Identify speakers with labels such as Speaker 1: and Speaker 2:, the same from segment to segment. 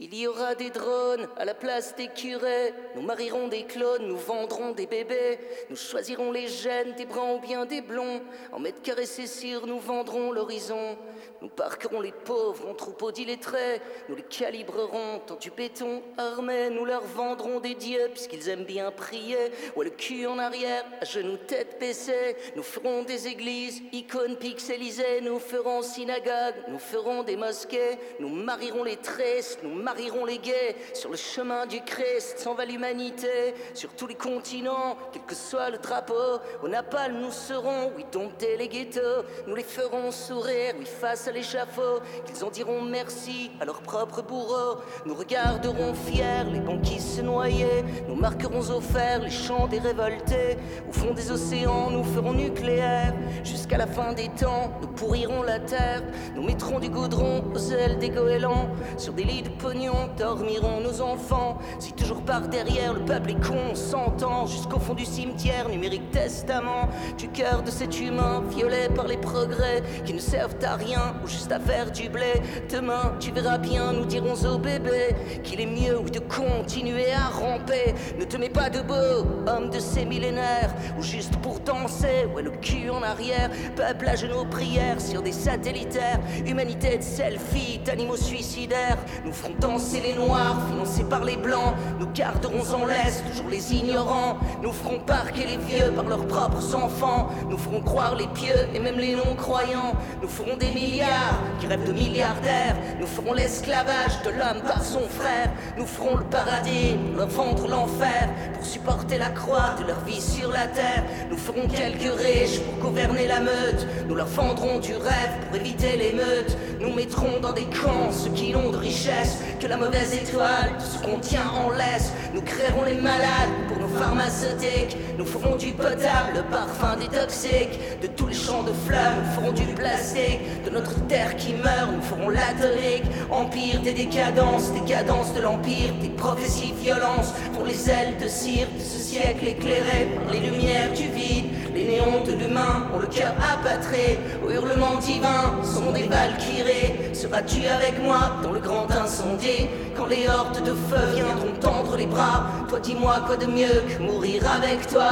Speaker 1: Il y aura des drones à la place des curés. Nous marierons des clones, nous vendrons des bébés. Nous choisirons les gènes des bruns ou bien des blonds. En mètres carrés c'est sûr, nous vendrons l'horizon. Nous parquerons les pauvres en troupeaux d'illettrés. Nous les calibrerons dans du béton armé. Nous leur vendrons des dieux puisqu'ils aiment bien prier. Ouais, le cul en arrière, à genoux tête baissée. Nous ferons des églises, icônes pixelisées. Nous ferons synagogues, nous ferons des mosquées. Nous marierons les tristes, nous marierons les gays. Sur le chemin du Christ, s'en va l'humanité. Sur tous les continents, quel que soit le drapeau. Au napalm nous serons, oui dompter les ghettos. Nous les ferons sourire, oui face à l'échafaud. Qu'ils en diront merci à leur propre bourreau. Nous regarderons fiers les banquis se noyer. Nous marquerons au fer les champs des révoltés. Au fond des océans nous ferons nucléaire. Jusqu'à la fin des temps nous pourrirons la terre. Nous mettrons du goudron aux ailes des goélands. Sur des lits de pognon dormiront nos enfants. Si toujours par derrière le peuple est con, on s'entend. Jusqu'au fond du cimetière, numérique testament. Du cœur de cet humain violé par les progrès qui ne servent à rien ou juste à faire du blé. Demain tu verras bien, nous dirons au bébé qu'il est mieux de continuer à ramper. Ne te mets pas debout, homme de ces millénaires, ou juste pour danser, ouais le cul en arrière. Peuple à genoux prières sur des satellitaires. Humanité de selfie, d'animaux suicidaires. Nous ferons danser les noirs, financés par les blancs. Nous garderons en laisse toujours les ignorants. Nous ferons parquer les vieux par leurs propres enfants. Nous ferons croire les pieux et même les non-croyants. Nous ferons des milliards qui rêvent de milliardaires. Nous ferons l'esclavage de l'homme par son frère. Nous ferons le paradis, leur vendre l'enfer. Pour supporter la croix de leur vie sur la terre. Nous ferons quelques riches pour gouverner la meute. Nous leur vendrons du rêve pour éviter l'émeute. Nous mettrons dans des camps ceux qui n'ont de richesse que la mauvaise étoile de ce qu'on tient en laisse. Nous créerons les malades pour nos pharmaceutiques. Nous ferons du potable, le parfum des toxiques. De tous les champs de fleurs, nous ferons du plastique. De notre terre qui meurt, nous ferons l'atomique. Empire des décadences de l'empire. Des prophéties violences pour les ailes de cire de ce siècle éclairé par les lumières du vide. Les néons de l'humain ont le cœur apatré. Aux hurlements divins sont des valkyries. Seras-tu avec moi dans le grand incendie? Quand les hordes de feu viendront tendre les bras, toi dis-moi quoi de mieux que mourir avec toi?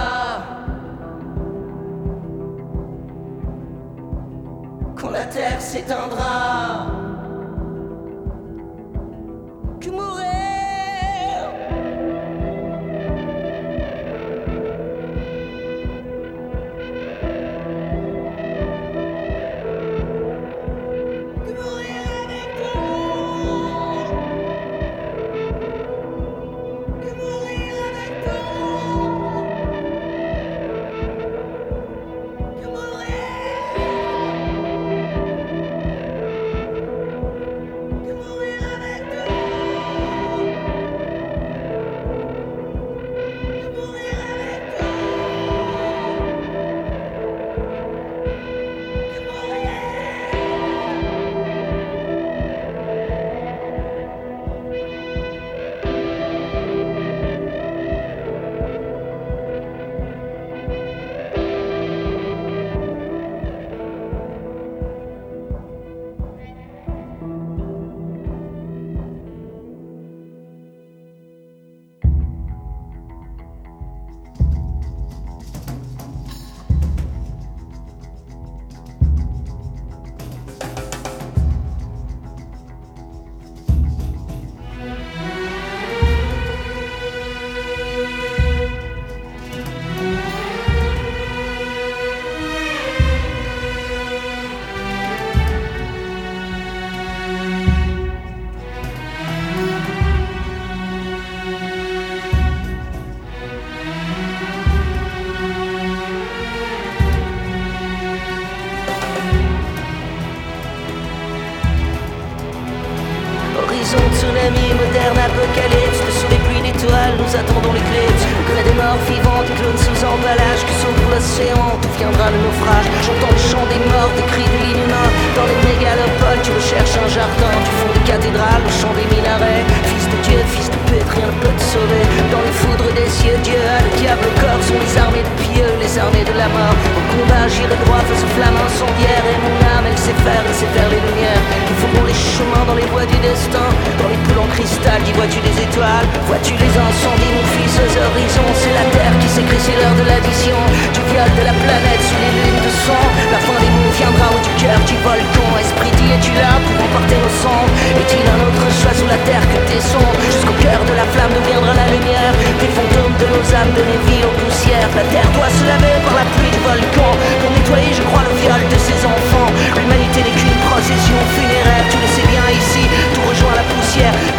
Speaker 1: Quand la terre s'éteindra, que mourir. Tsunami, moderne apocalypse. Sous les pluies d'étoiles, nous attendons l'éclipse. Au gré des morts vivants, des clones sous emballage qui s'ouvrent l'océan, d'où viendra le naufrage. J'entends le chant des morts, des cris de l'inhumain. Dans les mégalopoles, tu recherches un jardin. Du fond des cathédrales, au chant des minarets. Fils de Dieu, fils de pute, rien ne peut te sauver. Dans les foudres des cieux, Dieu a le diable au corps. Sont les armées de pieux, les armées de la mort. Au combat, j'irai droit face aux flammes incendiaires. Et mon âme, elle sait faire les lumières. Qui feront les chemins dans les voies du destin. Dans les poules en cristal. cristal, dis vois-tu des étoiles, vois-tu les incendies, mon fils, aux horizons. C'est la terre qui s'écrit, c'est l'heure de l'addition, du viol de la planète sous les lunes de sang. La fin des mots viendra au du cœur du volcan. Esprit, dit es-tu là pour emporter nos cendres? Est-il un autre choix sous la terre que tes sons? Jusqu'au cœur de la flamme nous viendra la lumière, des fantômes de nos âmes, donner vie aux poussières. La terre doit se laver par la pluie du volcan, pour nettoyer, je crois, le viol de ses enfants. L'humanité n'est qu'une procession funéraire, tu le sais bien ici, tout rejoint la poussière.